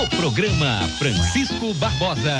Programa Francisco Barbosa.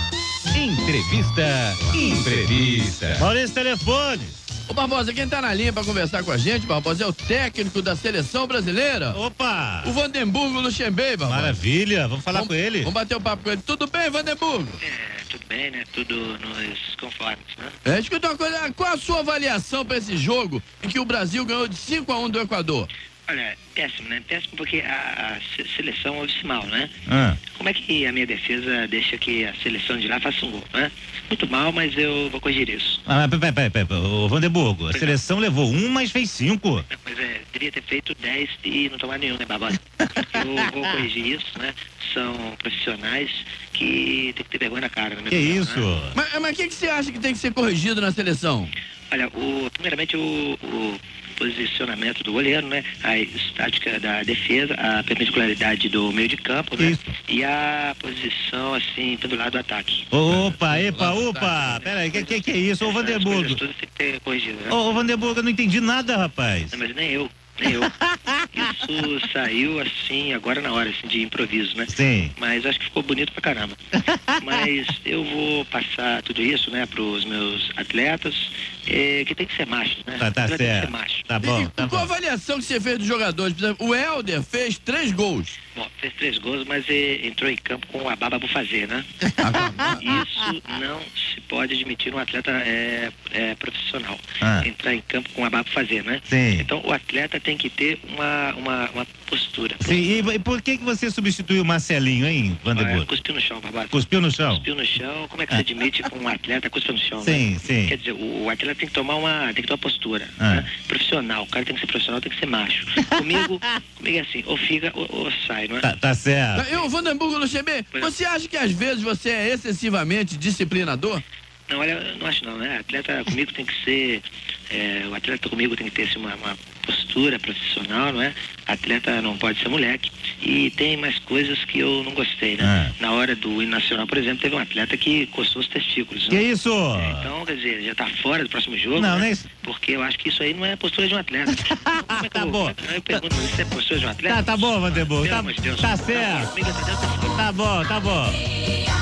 Entrevista. Maurício, telefone. Ô Barbosa, quem tá na linha pra conversar com a gente, Barbosa, é o técnico da seleção brasileira. Opa! O Vandenburgo Luxemburgo, Barbosa. Maravilha, vamos falar com ele. Vamos bater o papo com ele. Tudo bem, Vandenburgo? Tudo bem, né? Tudo nos conformes, né? Escuta uma coisa, qual a sua avaliação pra esse jogo em que o Brasil ganhou de 5-1 do Equador? Olha, péssimo, né? Péssimo porque a seleção ouve-se mal, né? Ah. Como é que a minha defesa deixa que a seleção de lá faça um gol, né? Muito mal, mas eu vou corrigir isso. Peraí, ô Vandenburgo, a seleção levou 1, mas fez 5. Mas devia ter feito 10 e não tomar nenhum, né, Barbosa? Eu vou corrigir isso, né? São profissionais que tem que ter vergonha na cara, né? Que isso? Né? Mas o que você acha que tem que ser corrigido na seleção? Olha, primeiramente o posicionamento do goleiro, né? A estática da defesa, a perpendicularidade do meio de campo, né? Isso. E a posição, assim, pendulada do ataque. Opa, peraí, que é isso, ô Vandenburgo? Tudo tem que ter corrigido, né? Ô Vandenburgo, eu não entendi nada, rapaz. Não, mas nem eu. Isso saiu assim, agora na hora, assim, de improviso, né? Sim. Mas acho que ficou bonito pra caramba. Mas eu vou passar tudo isso, né, pros meus atletas, que tem que ser macho, né? Tá certo. Tem que ser macho. Tá bom, tá Qual a bom. avaliação que você fez dos jogadores? Por exemplo, o Helder fez 3 gols. Bom, fez 3 gols, mas entrou em campo com a baba bufazer, né? Isso não se pode admitir um atleta profissional. Entrar em campo com a baba bufazer, né? Sim. Então o atleta tem que ter uma postura. Sim, e por que você substituiu o Marcelinho, hein, Vandenburgo? Cuspiu no chão, Barbosa. Cuspiu no chão? Cuspiu no chão, como é que você admite que um atleta cuspa no chão? Sim, né? sim. Quer dizer, o atleta tem que tomar uma postura, né? Profissional, o cara tem que ser profissional, tem que ser macho. Comigo é assim, ou fica ou sai, não é? Tá certo. Eu, Vandenburgo Luxemburgo, você acha que às vezes você é excessivamente disciplinador? Não, olha, eu não acho não, né? Atleta comigo tem que ser, o atleta comigo tem que ter assim, uma postura profissional, não é? Atleta não pode ser moleque. E tem mais coisas que eu não gostei, né? Na hora do hino nacional, por exemplo, teve um atleta que coçou os testículos. Que né? isso? Então, quer dizer, já tá fora do próximo jogo, Não, né? nem isso. Porque eu acho que isso aí não é a postura de um atleta. Como é que Tá bom. Eu pergunto, isso é postura de um atleta? Tá bom, Vandenburgo. Pelo amor de Deus. Tá certo. Comigo, Tá bom.